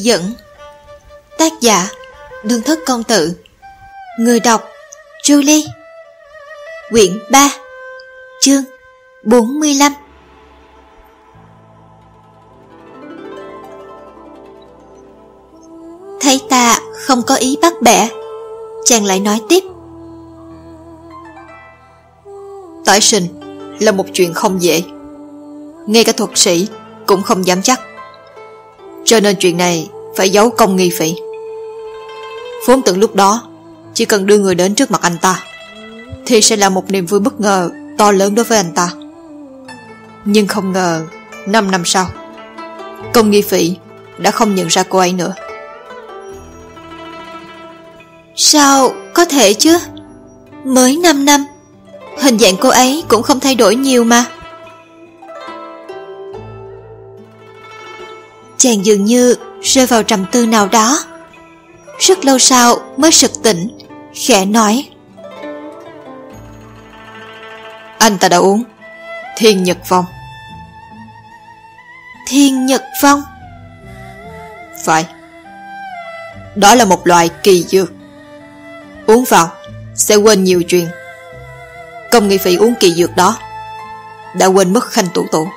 dẫn. Tác giả Đương Thất Công Tử. Người đọc Julie. Quyển 3, chương 45. Thấy ta không có ý bắt bẻ, chàng lại nói tiếp. Tái sinh là một chuyện không dễ, ngay cả thuật sĩ cũng không dám chắc, cho nên chuyện này phải giấu Công Nghi Phỉ. Vốn tưởng lúc đó chỉ cần đưa người đến trước mặt anh ta thì sẽ là một niềm vui bất ngờ to lớn đối với anh ta. Nhưng không ngờ 5 năm sau, Công Nghi Phỉ đã không nhận ra cô ấy nữa. Sao có thể chứ? Mới 5 năm, hình dạng cô ấy cũng không thay đổi nhiều mà. Chàng dường như rơi vào trầm tư nào đó. Rất lâu sau mới sực tỉnh, khẽ nói. Anh ta đã uống Thiên Nhật Phong. Thiên Nhật Phong? Phải. Đó là một loại kỳ dược, uống vào sẽ quên nhiều chuyện. Công Nghi Phỉ uống kỳ dược đó đã quên mất Khanh Tủ Tủ.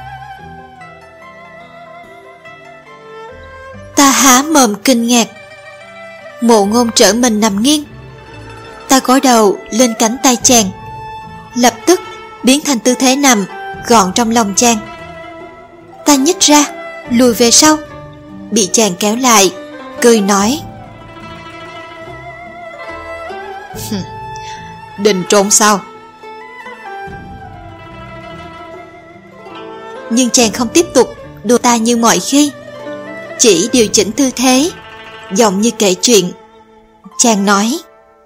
Ta há mồm kinh ngạc. Mộ Ngôn trở mình nằm nghiêng. Ta gối đầu lên cánh tay chàng, lập tức biến thành tư thế nằm gọn trong lòng chàng. Ta nhích ra, lùi về sau, bị chàng kéo lại, cười nói. Định trốn sao? Nhưng chàng không tiếp tục đùa ta như mọi khi, chỉ điều chỉnh tư thế, giọng như kể chuyện. Chàng nói.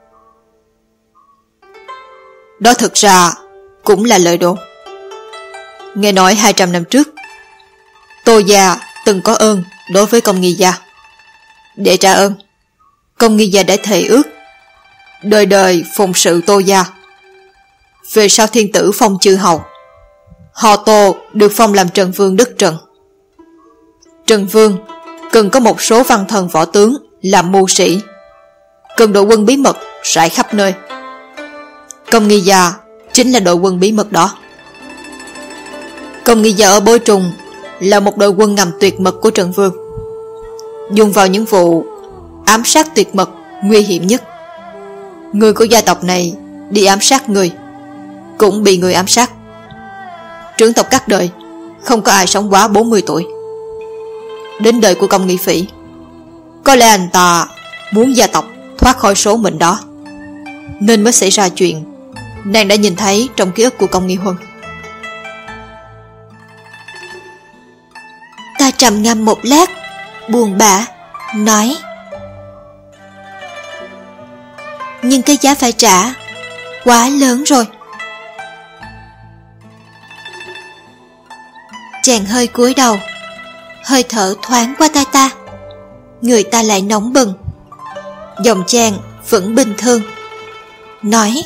Đó thực ra cũng là lời đồn. Nghe nói 200 năm trước, Tô gia từng có ơn đối với Công Nghi gia. Để trả ơn, Công Nghi gia đã thề ước đời đời phụng sự Tô gia. Về sau thiên tử phong chư hầu, họ Tô được phong làm Trần Vương đất Trần. Trần Vương cần có một số văn thần võ tướng làm mưu sĩ, cần đội quân bí mật rải khắp nơi. Công Nghi gia chính là đội quân bí mật đó. Công Nghi gia ở Bối Trùng là một đội quân ngầm tuyệt mật của Trần Vương, dùng vào những vụ ám sát tuyệt mật nguy hiểm nhất. Người của gia tộc này đi ám sát người, cũng bị người ám sát. Trưởng tộc các đời không có ai sống quá 40 tuổi. Đến đời của Công Nghi Phỉ, có lẽ anh ta muốn gia tộc thoát khỏi số mệnh đó, nên mới xảy ra chuyện nàng đã nhìn thấy trong ký ức của Công Nghi Huân. Ta trầm ngâm một lát, buồn bã nói. Nhưng cái giá phải trả quá lớn rồi. Chàng hơi cúi đầu, hơi thở thoáng qua tai ta. Người ta lại nóng bừng. Giọng chàng vẫn bình thường, nói.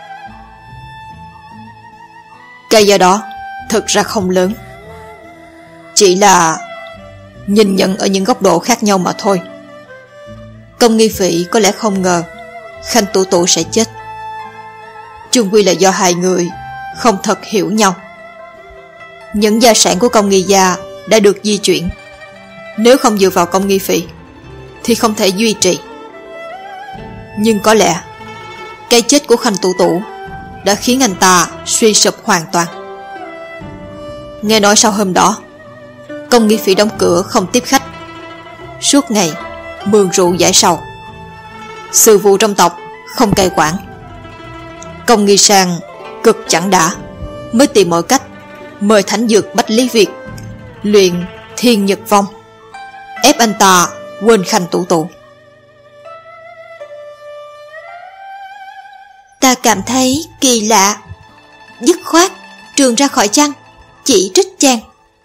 Cái giá đó thực ra không lớn, chỉ là nhìn nhận ở những góc độ khác nhau mà thôi. Công Nghi Phỉ có lẽ không ngờ Khanh Tủ Tủ sẽ chết. Chung quy là do hai người không thật hiểu nhau. Những gia sản của Công Nghi gia đã được di chuyển, nếu không dựa vào Công Nghi Phỉ thì không thể duy trì. Nhưng có lẽ cái chết của Khanh Tủ Tủ đã khiến anh ta suy sụp hoàn toàn. Nghe nói sau hôm đó, Công Nghi Phỉ đóng cửa không tiếp khách, suốt ngày mường rượu giải sầu. Sự vụ trong tộc không cai quản. Công Nghi Sang cực chẳng đã, mới tìm mọi cách mời thánh dược Bách Lý Việt luyện Thiên Nhật Phong, ép anh ta quên Khanh Tủ Tủ. Ta cảm thấy kỳ lạ, dứt khoát trường ra khỏi chăn, chỉ trích chàng.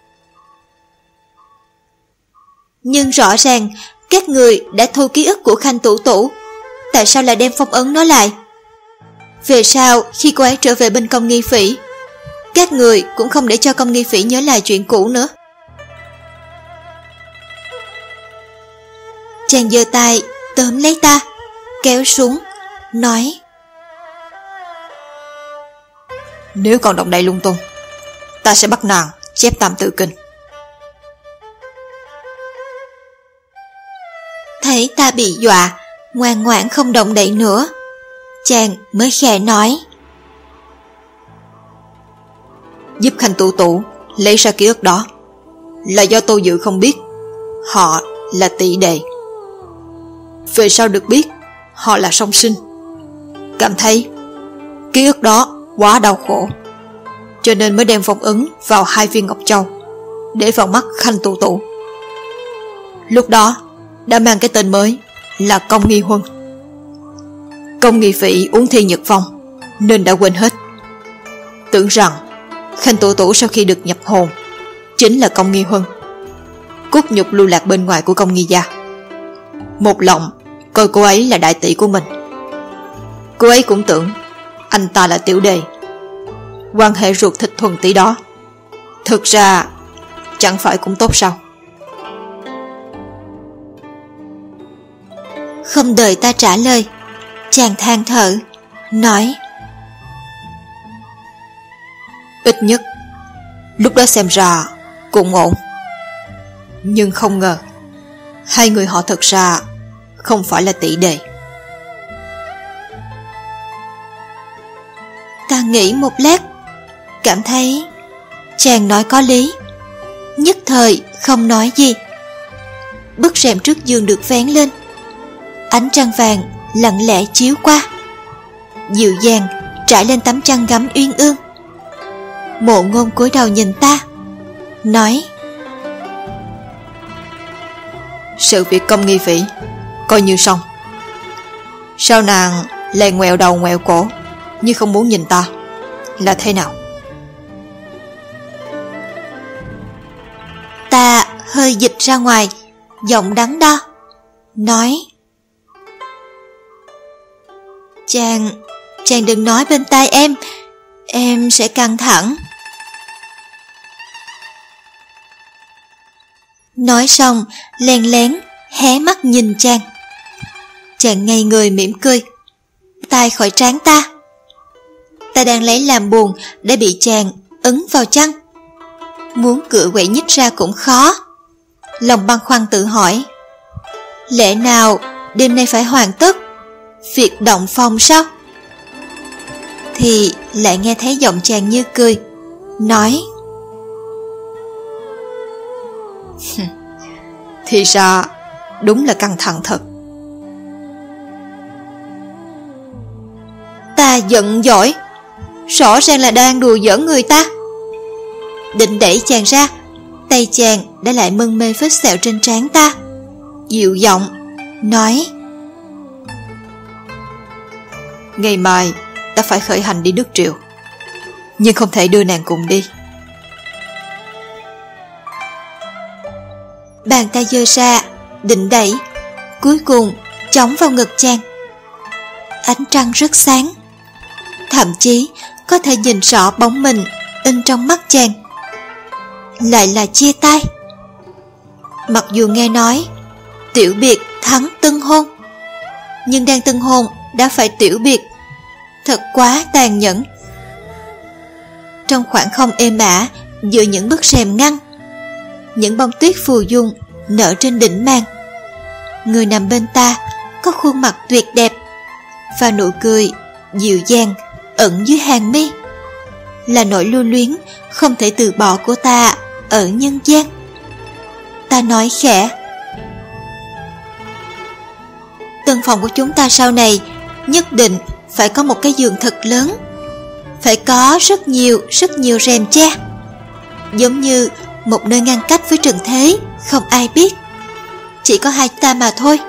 Nhưng rõ ràng các người đã thu ký ức của Khanh Tủ Tủ, tại sao lại đem phong ấn nó lại? Về sau khi cô ấy trở về bên Công Nghi Phỉ, các người cũng không để cho Công Nghi Phỉ nhớ lại chuyện cũ nữa. Chàng giơ tay tóm lấy ta, kéo xuống, nói: Nếu còn động đậy lung tung, ta sẽ bắt nàng chép Tam Tự Kinh. Thấy ta bị dọa, ngoan ngoãn không động đậy nữa, chàng mới khẽ nói: Giúp Khanh Tủ Tủ lấy ra ký ức đó là do Tô Dự không biết họ là tỷ đệ. Về sau được biết họ là song sinh. Cảm thấy ký ức đó quá đau khổ, cho nên mới đem phong ấn vào 2 viên ngọc châu để vào mắt Khanh Tủ Tủ. Lúc đó đã mang cái tên mới là Công Nghi Huân. Công Nghi Phỉ uống thi nhật phong nên đã quên hết, tưởng rằng Khanh Tủ Tủ sau khi được nhập hồn chính là Công Nghi Huân, cốt nhục lưu lạc bên ngoài của Công Nghi gia. Một lòng coi cô ấy là đại tỷ của mình. Cô ấy cũng tưởng anh ta là tiểu đề. Quan hệ ruột thịt thuần tỷ đó thực ra chẳng phải cũng tốt sao? Không đợi ta trả lời, chàng than thở, nói: Ít nhất lúc đó xem ra cũng ổn. Nhưng không ngờ hai người họ thật ra không phải là tỷ đệ. Ta nghĩ một lát, cảm thấy chàng nói có lý, nhất thời không nói gì. Bức rèm trước giường được vén lên, ánh trăng vàng lặng lẽ chiếu qua, dịu dàng trải lên tấm chăn gấm uyên ương. Mộ Ngôn cúi đầu nhìn ta, nói: Sự việc Công Nghi Phỉ coi như xong. Sao nàng lại ngoẹo đầu ngoẹo cổ như không muốn nhìn ta, là thế nào? Ta hơi dịch ra ngoài, giọng đắn đo, nói: Chàng đừng nói bên tai em sẽ căng thẳng. Nói xong len lén hé mắt nhìn chàng. Chàng ngây người mỉm cười, tay khỏi trán ta. Ta đang lấy làm buồn để bị chàng ấn vào chăn, muốn cựa quậy nhích ra cũng khó. Lòng băn khoăn tự hỏi: lẽ nào đêm nay phải hoàn tất việc động phòng sao? Thì lại nghe thấy giọng chàng như cười, nói: Thì ra đúng là căng thẳng thật. Ta giận dỗi, rõ ràng là đang đùa giỡn người ta. Định đẩy chàng ra, tay chàng đã lại mân mê vết sẹo trên trán ta, dịu giọng nói: Ngày mai ta phải khởi hành đi Đức Triệu, nhưng không thể đưa nàng cùng đi. Bàn tay giơ ra định đẩy, cuối cùng chống vào ngực chàng. Ánh trăng rất sáng, thậm chí có thể nhìn rõ bóng mình in trong mắt chàng. Lại là chia tay. Mặc dù nghe nói tiểu biệt thắng tân hôn, nhưng đang tân hôn đã phải tiểu biệt, thật quá tàn nhẫn. Trong khoảng không êm ả giữa những bức rèm ngăn, những bông tuyết phù dung nở trên đỉnh màn. Người nằm bên ta có khuôn mặt tuyệt đẹp và nụ cười dịu dàng ẩn dưới hàng mi, là nỗi lưu luyến không thể từ bỏ của ta ở nhân gian. Ta nói khẽ: Tân phòng của chúng ta sau này nhất định phải có một cái giường thật lớn, phải có rất nhiều rèm che, giống như một nơi ngăn cách với trần thế, không ai biết, chỉ có hai ta mà thôi.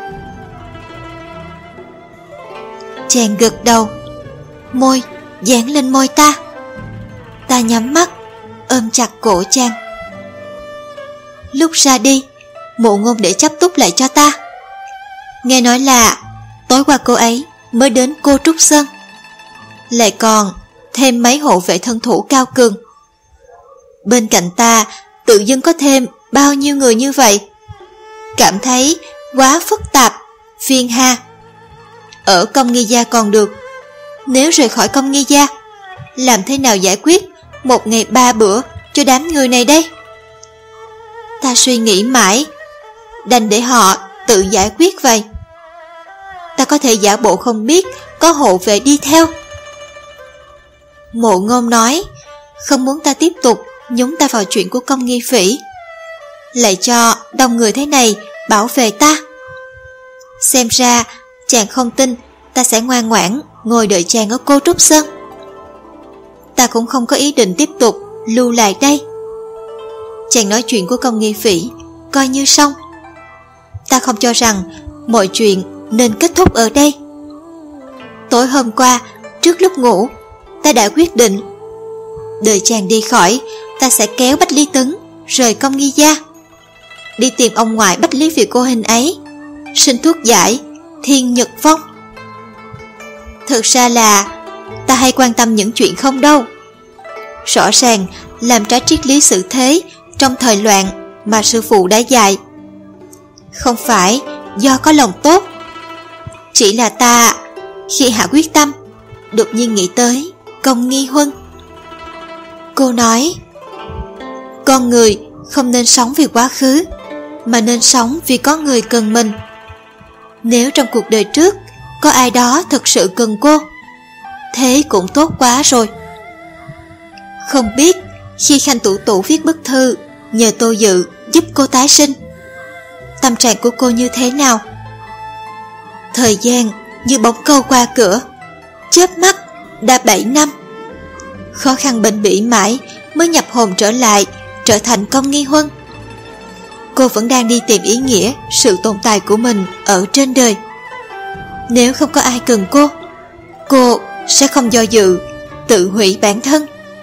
Chàng gật đầu, môi dán lên môi ta. Ta nhắm mắt ôm chặt cổ chàng. Lúc ra đi, Mộ Ngôn để chắp túc lại cho ta. Nghe nói là tối qua cô ấy mới đến Cô Trúc Sơn, lại còn thêm mấy hộ vệ thân thủ cao cường. Bên cạnh ta tự dưng có thêm bao nhiêu người như vậy, cảm thấy quá phức tạp, phiền hà. Ở công nghi gia còn được, nếu rời khỏi công nghi gia, làm thế nào giải quyết 1 ngày 3 bữa cho đám người này đây? Ta suy nghĩ mãi, đành để họ tự giải quyết vậy. Ta có thể giả bộ không biết có hộ vệ đi theo. Mộ Ngôn nói không muốn ta tiếp tục nhúng ta vào chuyện của Công Nghi Phỉ, lại cho đông người thế này bảo vệ ta. Xem ra chàng không tin ta sẽ ngoan ngoãn ngồi đợi chàng ở Cô Trúc Sơn. Ta cũng không có ý định tiếp tục lưu lại đây. Chàng nói chuyện của Công Nghi Phỉ coi như xong. Ta không cho rằng mọi chuyện nên kết thúc ở đây. Tối hôm qua, trước lúc ngủ, ta đã quyết định đợi chàng đi khỏi, ta sẽ kéo Bách Lý Tấn rời Công Nghi gia, đi tìm ông ngoại Bách Lý Việt cô hình ấy, xin thuốc giải Thiên Nhật Phong. Thực ra là ta hay quan tâm những chuyện không đâu. Rõ ràng làm trái triết lý sự thế trong thời loạn mà sư phụ đã dạy. Không phải do có lòng tốt, chỉ là ta khi hạ quyết tâm đột nhiên nghĩ tới Công Nghi Huân. Cô nói con người không nên sống vì quá khứ, mà nên sống vì có người cần mình. Nếu trong cuộc đời trước có ai đó thực sự cần cô, thế cũng tốt quá rồi. Không biết khi Khanh Tủ Tủ viết bức thư nhờ Tô Dự giúp cô tái sinh, tâm trạng của cô như thế nào? Thời gian như bóng câu qua cửa, chớp mắt đã 7 năm. Khó khăn bền bỉ mãi mới nhập hồn trở lại, trở thành Công Nghi Huân. Cô vẫn đang đi tìm ý nghĩa sự tồn tại của mình ở trên đời. Nếu không có ai cần cô sẽ không do dự tự hủy bản thân.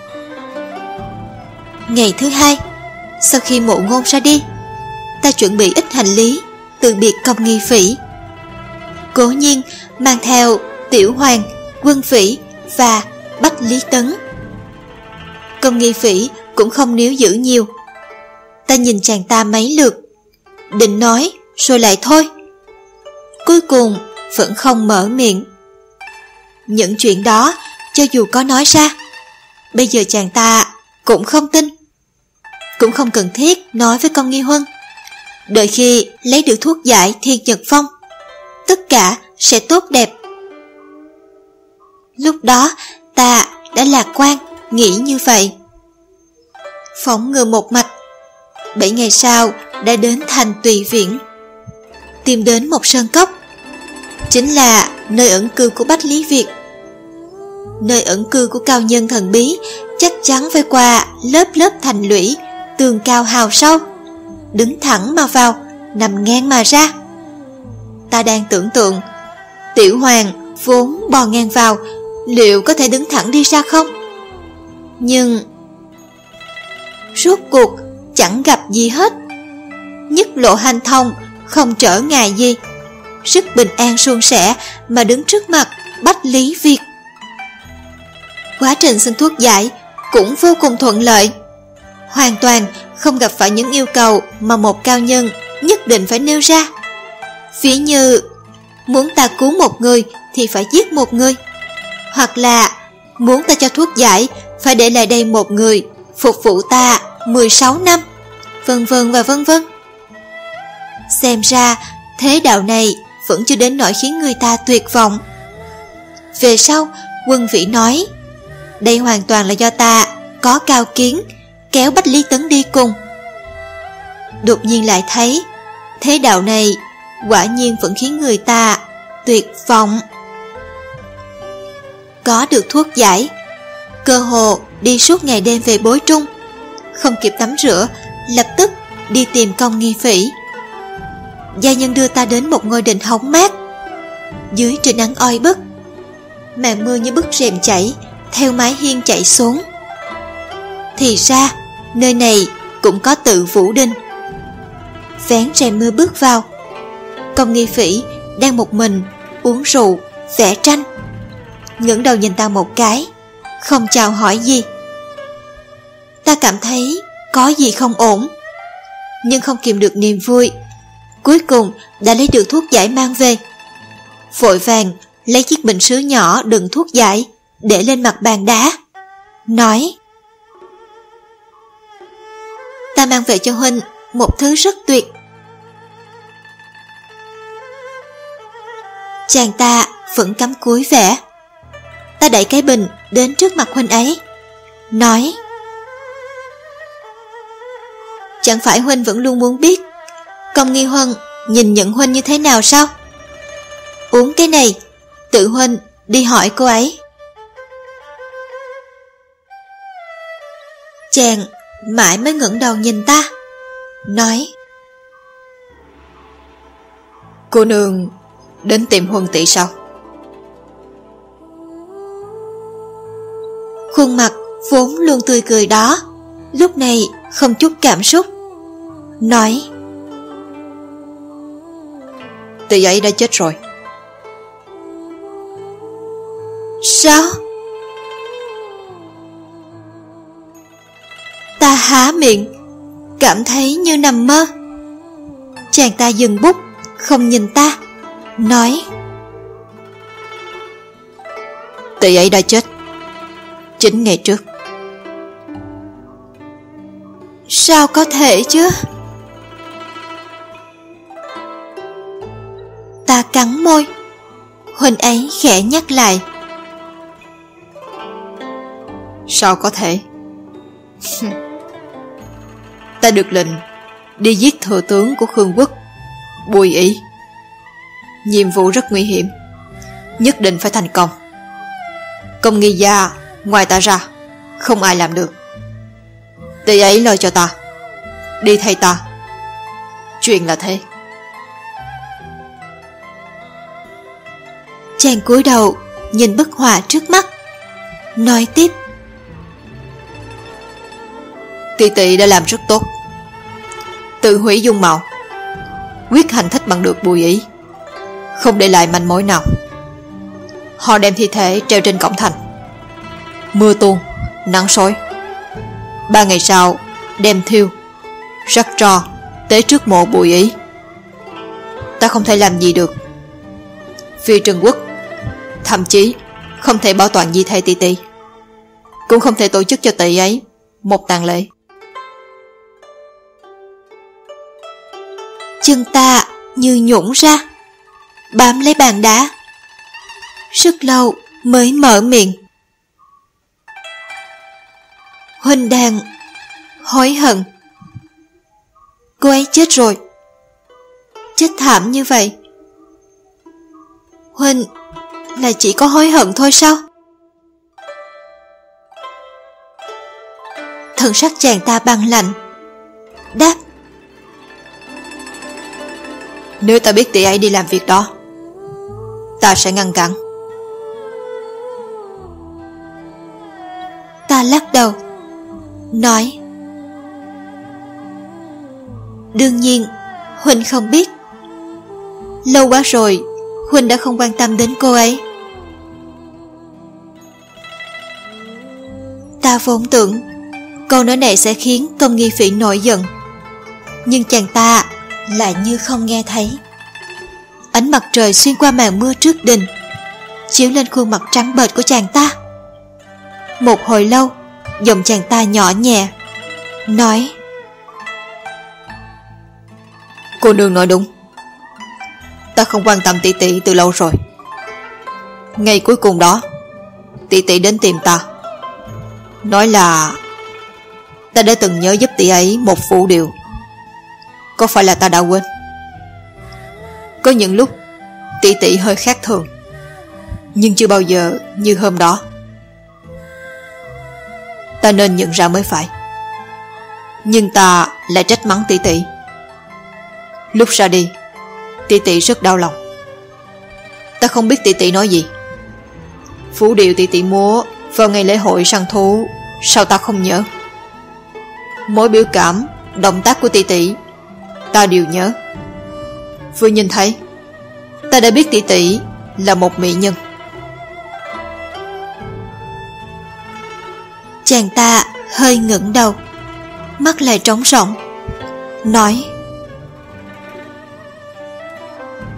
Ngày thứ 2 sau khi Mộ Ngôn ra đi, ta chuẩn bị ít hành lý từ biệt Công Nghi Phỉ. Cố nhiên mang theo Tiểu Hoàng, Quân Phỉ và Bách Lý Tấn. Công Nghi Phỉ cũng không níu giữ nhiều. Ta nhìn chàng ta mấy lượt, định nói rồi lại thôi. Cuối cùng vẫn không mở miệng. Những chuyện đó cho dù có nói ra, bây giờ chàng ta cũng không tin. Cũng không cần thiết nói với Công Nghi Huân. Đợi khi lấy được thuốc giải Thiên Nhật Phong, tất cả sẽ tốt đẹp. Lúc đó ta đã lạc quan nghĩ như vậy. Phóng ngựa một mạch, 7 ngày sau đã đến thành Tùy Viễn, tìm đến một sơn cốc, chính là nơi ẩn cư của Bách Lý Việt. Nơi ẩn cư của cao nhân thần bí chắc chắn phải qua lớp lớp thành lũy, tường cao hào sâu, đứng thẳng mà vào, nằm ngang mà ra. Ta đang tưởng tượng Tiểu Hoàng vốn bò ngang vào, liệu có thể đứng thẳng đi ra không? Nhưng rốt cuộc chẳng gặp gì hết. Nhất lộ hành thông, không trở ngại gì, rất bình an suôn sẻ mà đứng trước mặt Bách Lý Việt. Quá trình xin thuốc giải cũng vô cùng thuận lợi, hoàn toàn không gặp phải những yêu cầu mà một cao nhân nhất định phải nêu ra. Ví như muốn ta cứu một người thì phải giết một người, hoặc là muốn ta cho thuốc giải phải để lại đây một người phục vụ ta 16 năm, vân vân và vân vân. Xem ra thế đạo này vẫn chưa đến nỗi khiến người ta tuyệt vọng. Về sau Quân Vĩ nói đây hoàn toàn là do ta có cao kiến, kéo Bách Lý Tấn đi cùng. Đột nhiên lại thấy thế đạo này quả nhiên vẫn khiến người ta tuyệt vọng. Có được thuốc giải, cơ hồ đi suốt ngày đêm về Bối Trung, không kịp tắm rửa, lập tức đi tìm Công Nghi Phỉ. Gia nhân đưa ta đến một ngôi đình hóng mát. Dưới trời nắng oi bức, màn mưa như bức rèm chảy theo mái hiên chạy xuống. Thì ra nơi này cũng có tự Vũ Đình. Vén rèm mưa bước vào, Công Nghi Phỉ đang một mình uống rượu, vẽ tranh, ngẩng đầu nhìn ta một cái, không chào hỏi gì. Ta cảm thấy có gì không ổn, nhưng không kìm được niềm vui. cuối cùng đã lấy được thuốc giải mang về. Vội vàng lấy chiếc bình sứ nhỏ đựng thuốc giải để lên mặt bàn đá, nói: ta mang về cho huynh một thứ rất tuyệt. Chàng ta vẫn cắm cúi vẻ. Ta đẩy cái bình đến trước mặt huynh ấy, nói: chẳng phải huynh vẫn luôn muốn biết Công Nghi Huân nhìn nhận huynh như thế nào sao? Uống cái này, tự huynh đi hỏi cô ấy. Chàng mãi mới ngẩng đầu nhìn ta, nói: cô nương đến tìm Huân tỷ sao? Khuôn mặt vốn luôn tươi cười đó lúc này không chút cảm xúc, nói: tỷ ấy đã chết rồi. Sao? Ta há miệng, cảm thấy như nằm mơ. Chàng ta dừng bút, không nhìn ta, nói: tỷ ấy đã chết 9 ngày trước. Sao có thể chứ? Ta cắn môi. Huynh ấy khẽ nhắc lại: sao có thể? Ta được lệnh đi giết thừa tướng của Khương quốc, Bùi Ý. Nhiệm vụ rất nguy hiểm, nhất định phải thành công. Công Nghi gia ngoài ta ra không ai làm được. Tỷ ấy lời cho ta đi thay ta. Chuyện là thế. Chàng cúi đầu nhìn bức họa trước mắt, nói tiếp: tỷ tỷ đã làm rất tốt, tự hủy dung mạo, quyết hành thích bằng được Bùi Ý, không để lại manh mối nào. Họ đem thi thể treo trên cổng thành. Mưa tuôn, nắng sói. 3 ngày sau đem thiêu, rắc tro tế trước mộ Bùi Ý. Ta không thể làm gì được. Vì Trần Quốc thậm chí không thể bảo toàn di thể tỷ tỷ, cũng không thể tổ chức cho tỷ ấy một tang lễ. Chân ta như nhũn ra, bám lấy bàn đá, rất lâu mới mở miệng: huynh đang hối hận. Cô ấy chết rồi, chết thảm như vậy. Huynh là chỉ có hối hận thôi sao? Thần sắc chàng ta băng lạnh, đáp: nếu ta biết tỷ ấy đi làm việc đó, ta sẽ ngăn cản. Ta lắc đầu, nói: đương nhiên huynh không biết. Lâu quá rồi huynh đã không quan tâm đến cô ấy. Ta vốn tưởng câu nói này sẽ khiến Công Nghi Phỉ nổi giận, nhưng chàng ta lại như không nghe thấy. Ánh mặt trời xuyên qua màn mưa trước đình, chiếu lên khuôn mặt trắng bệch của chàng ta. Một hồi lâu, giọng chàng ta nhỏ nhẹ, nói: cô nương nói đúng, ta không quan tâm tỷ tỷ từ lâu rồi. Ngày cuối cùng đó, tỷ tỷ đến tìm ta, nói là ta đã từng nhớ giúp tỷ ấy một phụ điều. Có phải là ta đã quên? Có những lúc tỷ tỷ hơi khác thường, nhưng chưa bao giờ như hôm đó. Ta nên nhận ra mới phải, nhưng ta lại trách mắng tỷ tỷ. Lúc ra đi, tỷ tỷ rất đau lòng. Ta không biết tỷ tỷ nói gì. Phủ điệu tỷ tỷ múa vào ngày lễ hội săn thú, sao ta không nhớ? Mỗi biểu cảm, động tác của tỷ tỷ ta đều nhớ. Vừa nhìn thấy, ta đã biết tỷ tỷ là một mỹ nhân. Chàng ta hơi ngẩng đầu, mắt lại trống rỗng, nói: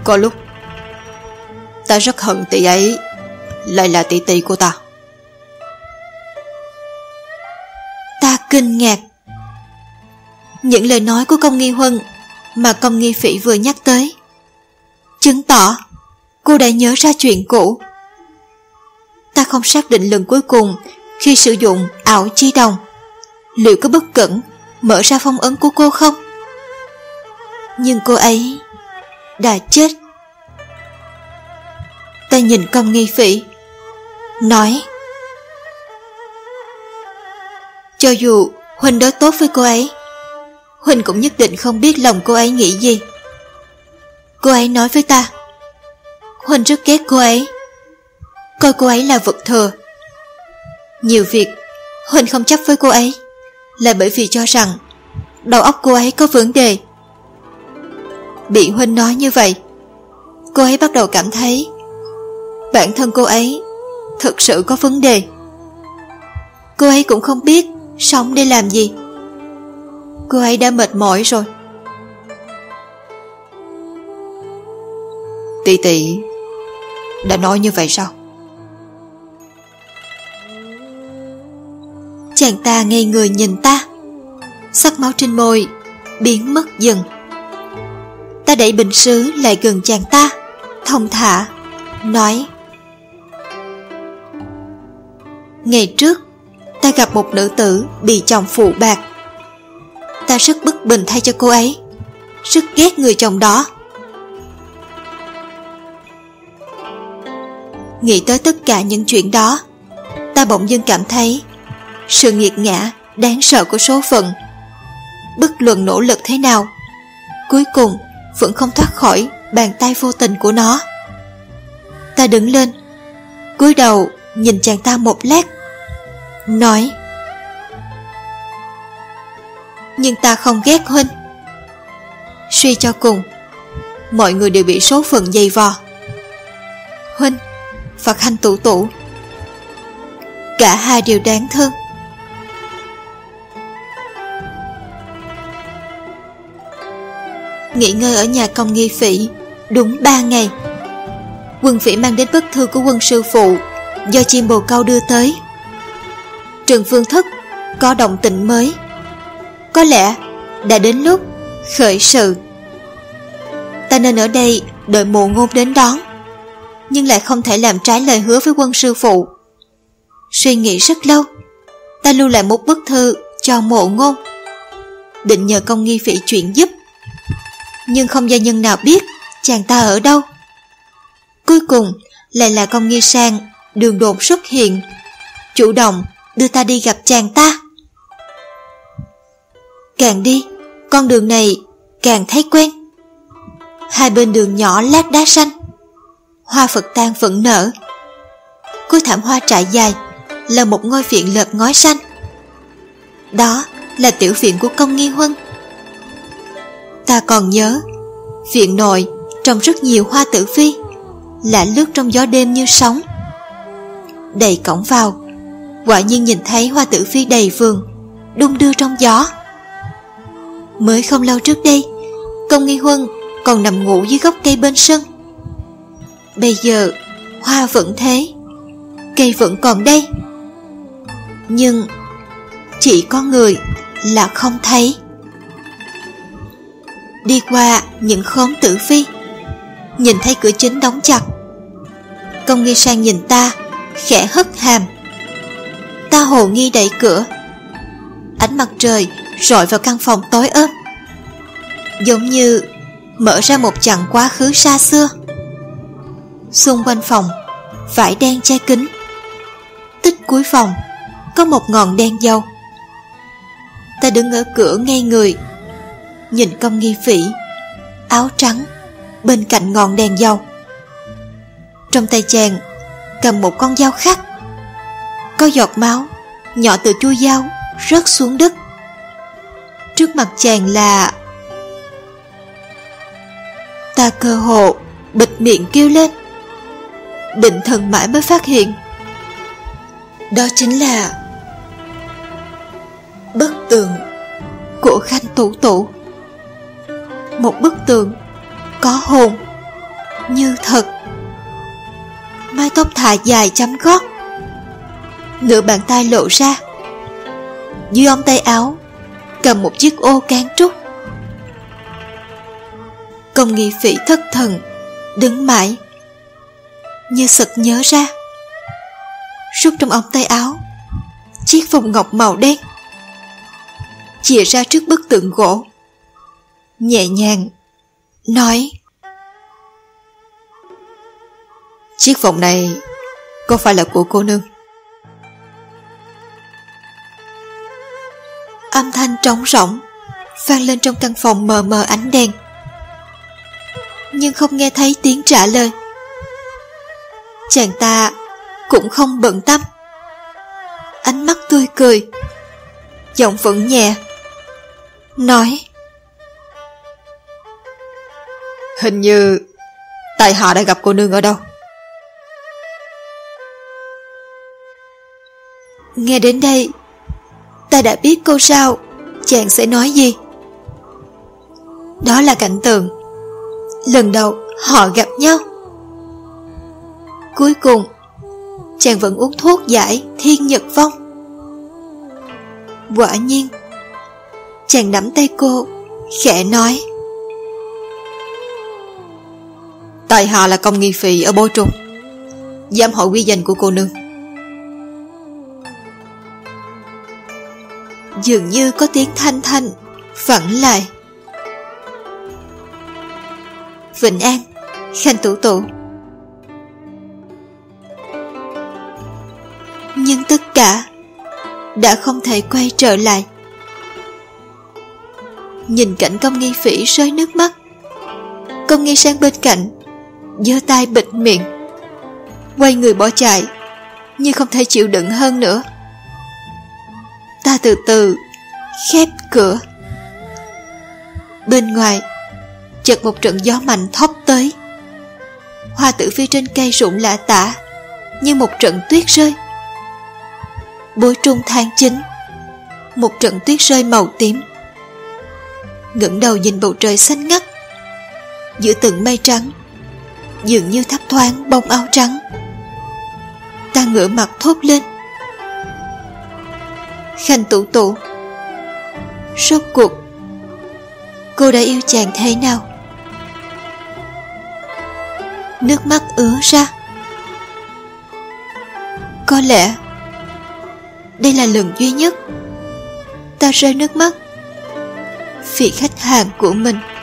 Có lúc ta rất hận tỷ ấy lại là tỷ tỷ của ta. Ta kinh ngạc. Những lời nói của Công Nghi Huân mà Công Nghi Phỉ vừa nhắc tới chứng tỏ cô đã nhớ ra chuyện cũ. Ta không xác định lần cuối cùng khi sử dụng ảo chi đồng liệu có bất cẩn mở ra phong ấn của cô không. Nhưng cô ấy đã chết. Ta nhìn Công Nghi Phỉ nói, cho dù Huynh đối tốt với cô ấy, Huynh cũng nhất định không biết lòng cô ấy nghĩ gì. Cô ấy nói với ta, Huynh rất ghét cô ấy, coi cô ấy là vật thừa. Nhiều việc Huynh không chấp với cô ấy là bởi vì cho rằng đầu óc cô ấy có vấn đề. Bị Huynh nói như vậy, cô ấy bắt đầu cảm thấy bản thân cô ấy thực sự có vấn đề. Cô ấy cũng không biết sống để làm gì. Cô ấy đã mệt mỏi rồi. Tỷ tỷ đã nói như vậy sao? Chàng ta ngây người nhìn ta, sắc máu trên môi biến mất dần. Ta đẩy bình sứ lại gần chàng ta, thong thả nói, ngày trước ta gặp một nữ tử bị chồng phụ bạc. Ta rất bực bình thay cho cô ấy, rất ghét người chồng đó. Nghĩ tới tất cả những chuyện đó, ta bỗng dưng cảm thấy sự nghiệt ngã đáng sợ của số phận. Bất luận nỗ lực thế nào, cuối cùng vẫn không thoát khỏi bàn tay vô tình của nó. Ta đứng lên, cúi đầu nhìn chàng ta một lát, nói, nhưng ta không ghét Huynh. Suy cho cùng, mọi người đều bị số phận dày vò. Huynh và Khanh Tủ Tủ, cả hai đều đáng thương. Nghỉ ngơi ở nhà Công Nghi Phỉ đúng 3 ngày. Quân Phỉ mang đến bức thư của Quân sư phụ do chim bồ câu đưa tới. Trần Phương Thức có động tĩnh mới, có lẽ đã đến lúc khởi sự. Ta nên ở đây đợi Mộ Ngôn đến đón, nhưng lại không thể làm trái lời hứa với Quân sư phụ. Suy nghĩ rất lâu, ta lưu lại một bức thư cho Mộ Ngôn, định nhờ Công Nghi Phỉ chuyển giúp, nhưng không gia nhân nào biết chàng ta ở đâu. Cuối cùng lại là Công Nghi Sang đường đột xuất hiện, chủ động đưa ta đi gặp chàng ta. Càng đi, con đường này càng thấy quen. Hai bên đường nhỏ lát đá xanh, hoa Phật tang vẫn nở. Cuối thảm hoa trải dài là một ngôi viện lợp ngói xanh. Đó là tiểu viện của Công Nghi Huân. Ta còn nhớ, viện nội trồng rất nhiều hoa tử phi, lả lướt trong gió đêm như sóng. Đẩy cổng vào, quả nhiên nhìn thấy hoa tử phi đầy vườn, đung đưa trong gió. Mới không lâu trước đây, Công Nghi Huân còn nằm ngủ dưới gốc cây bên sân. Bây giờ hoa vẫn thế, cây vẫn còn đây, nhưng chỉ có người là không thấy. Đi qua những khóm tử phi, nhìn thấy cửa chính đóng chặt. Công Nghi Sang nhìn ta, khẽ hất hàm. Ta hồ nghi đẩy cửa. Ánh mặt trời rọi vào căn phòng tối ôm, giống như mở ra một chặng quá khứ xa xưa. Xung quanh phòng vải đen che kín, tích cuối phòng có một ngọn đèn dầu. Ta đứng ở cửa ngây người, nhìn Công Nghi Phỉ áo trắng bên cạnh ngọn đèn dầu. Trong tay chàng cầm một con dao khắc, có giọt máu nhỏ từ chuôi dao rớt xuống đất. Trước mặt chàng là... Ta cơ hồ bịt miệng kêu lên, định thần mãi mới phát hiện đó chính là bức tượng của Khanh Tủ Tủ. Một bức tượng có hồn, như thật. Mái tóc thả dài chấm gót, nửa bàn tay lộ ra, dưới ống tay áo cầm một chiếc ô cán trúc. Công Nghi Phỉ thất thần đứng mãi, như sực nhớ ra, rút trong ống tay áo chiếc vòng ngọc màu đen, chìa ra trước bức tượng gỗ, nhẹ nhàng nói: chiếc vòng này có phải là của cô nương? Âm thanh trống rỗng vang lên trong căn phòng mờ mờ ánh đèn, nhưng không nghe thấy tiếng trả lời. Chàng ta cũng không bận tâm, ánh mắt tươi cười, giọng vẫn nhẹ, nói: hình như tại hạ đã gặp cô nương ở đâu. Nghe đến đây, ta đã biết câu sau chàng sẽ nói gì. Đó là cảnh tượng lần đầu họ gặp nhau. Cuối cùng chàng vẫn uống thuốc giải Thiên Nhật Vong. Quả nhiên, chàng nắm tay cô, khẽ nói: tại hạ là Công Nghi Phỉ ở Bối Trung, dám hỏi quý danh của cô nương. Dường như có tiếng thanh thanh vẳng lại: Vĩnh An, Khanh Tủ Tủ. Nhưng tất cả đã không thể quay trở lại. Nhìn cảnh Công Nghi Phỉ rơi nước mắt, Công Nghi sang bên cạnh, giơ tay bịt miệng, quay người bỏ chạy, như không thể chịu đựng hơn nữa. Ta từ từ khép cửa. Bên ngoài chợt một trận gió mạnh thốc tới, hoa tử phi trên cây rụng lả tả như một trận tuyết rơi. Bối Trung tháng 9, một trận tuyết rơi màu tím. Ngẩng đầu nhìn bầu trời xanh ngắt, giữa từng mây trắng dường như thấp thoáng bông áo trắng. Ta ngửa mặt thốt lên: Khanh Tủ Tủ, rốt cuộc cô đã yêu chàng thế nào? Nước mắt ứa ra. Có lẽ đây là lần duy nhất ta rơi nước mắt vì khách hàng của mình.